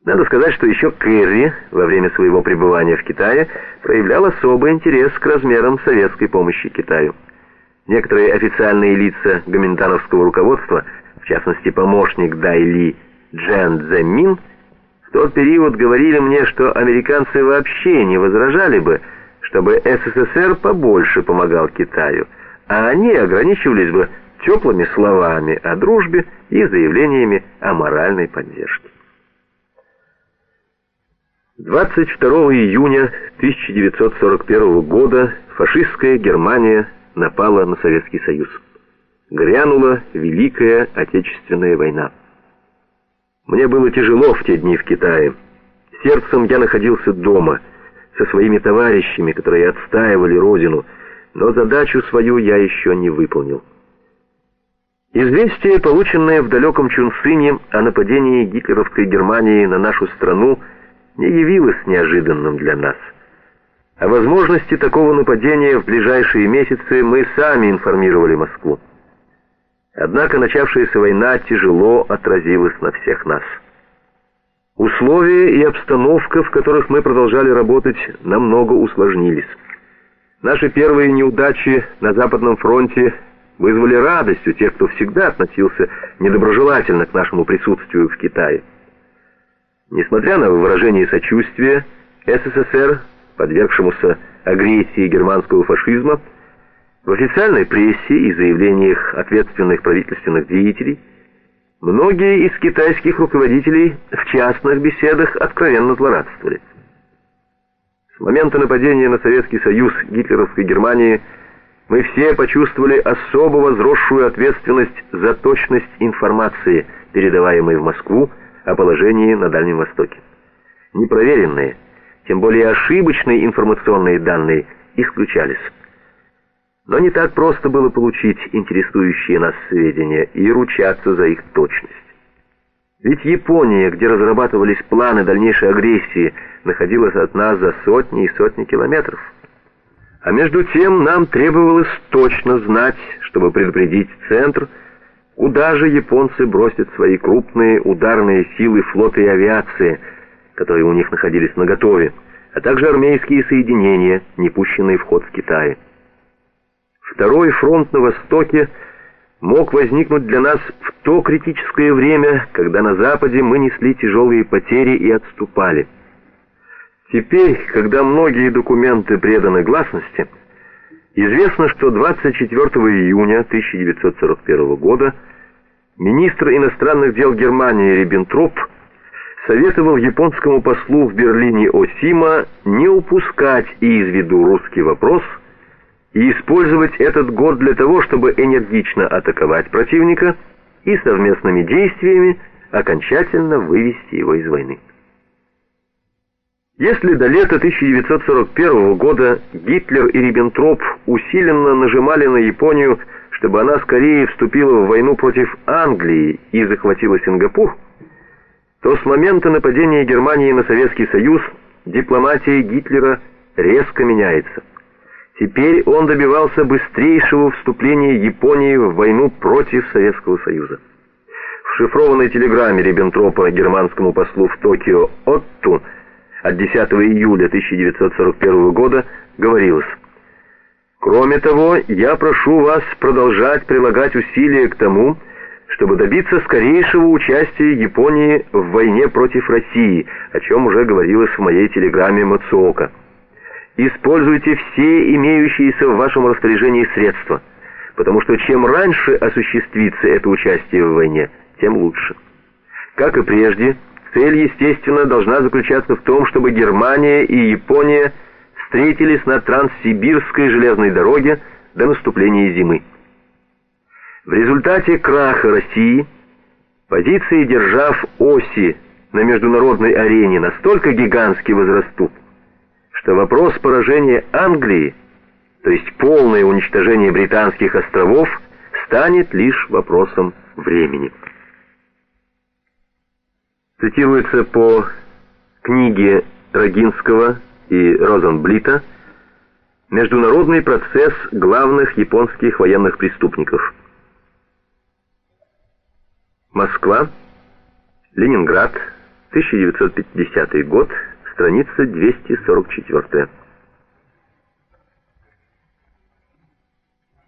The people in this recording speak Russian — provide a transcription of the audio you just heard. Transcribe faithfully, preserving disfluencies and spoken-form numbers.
Надо сказать, что еще Керри во время своего пребывания в Китае проявлял особый интерес к размерам советской помощи Китаю. Некоторые официальные лица гоминтановского руководства, в частности помощник Дайли Джен Цзэмин, в тот период говорили мне, что американцы вообще не возражали бы, чтобы СССР побольше помогал Китаю, а они ограничивались бы теплыми словами о дружбе и заявлениями о моральной поддержке. двадцать второго июня тысяча девятьсот сорок первого года фашистская Германия напала на Советский Союз. Грянула Великая Отечественная война. Мне было тяжело в те дни в Китае. Сердцем я находился дома, со своими товарищами, которые отстаивали родину, но задачу свою я еще не выполнил. Известие, полученное в далеком Чунцине о нападении гитлеровской Германии на нашу страну, не явилось неожиданным для нас. О возможности такого нападения в ближайшие месяцы мы сами информировали Москву. Однако начавшаяся война тяжело отразилась на всех нас. Условия и обстановка, в которых мы продолжали работать, намного усложнились. Наши первые неудачи на Западном фронте вызвали радость у тех, кто всегда относился недоброжелательно к нашему присутствию в Китае. Несмотря на выражение сочувствия СССР, подвергшемуся агрессии германского фашизма, в официальной прессе и заявлениях ответственных правительственных деятелей многие из китайских руководителей в частных беседах откровенно злорадствовали. С момента нападения на Советский Союз гитлеровской Германии мы все почувствовали особо возросшую ответственность за точность информации, передаваемой в Москву о положении на Дальнем Востоке. Непроверенные, тем более ошибочные информационные данные исключались. Но не так просто было получить интересующие нас сведения и ручаться за их точность. Ведь Япония, где разрабатывались планы дальнейшей агрессии, находилась от нас за сотни и сотни километров. А между тем нам требовалось точно знать, чтобы предупредить центр, куда же японцы бросят свои крупные ударные силы флота и авиации, которые у них находились наготове, а также армейские соединения, не пущенные в ход в Китае. Второй фронт на Востоке мог возникнуть для нас в то критическое время, когда на Западе мы несли тяжелые потери и отступали. Теперь, когда многие документы преданы гласности, известно, что двадцать четвёртого июня тысяча девятьсот сорок первого года министр иностранных дел Германии Риббентроп советовал японскому послу в Берлине Осима не упускать из виду русский вопрос и использовать этот год для того, чтобы энергично атаковать противника и совместными действиями окончательно вывести его из войны. Если до лета тысяча девятьсот сорок первого года Гитлер и Риббентроп усиленно нажимали на Японию, чтобы она скорее вступила в войну против Англии и захватила Сингапур, то с момента нападения Германии на Советский Союз дипломатия Гитлера резко меняется. Теперь он добивался быстрейшего вступления Японии в войну против Советского Союза. В шифрованной телеграмме Риббентропа германскому послу в Токио Отту от десятого июля тысяча девятьсот сорок первого года говорилось: «Кроме того, я прошу вас продолжать прилагать усилия к тому, чтобы добиться скорейшего участия Японии в войне против России, о чем уже говорилось в моей телеграмме Мацуока. Используйте все имеющиеся в вашем распоряжении средства, потому что чем раньше осуществится это участие в войне, тем лучше. Как и прежде, цель, естественно, должна заключаться в том, чтобы Германия и Япония встретились на Транссибирской железной дороге до наступления зимы. В результате краха России позиции держав оси на международной арене настолько гигантски возрастут, что вопрос поражения Англии, то есть полное уничтожение британских островов, станет лишь вопросом времени». Цитируется по книге Рогинского и Розенблита «Международный процесс главных японских военных преступников». Москва, Ленинград, тысяча девятьсот пятидесятый год, страница двести сорок четыре.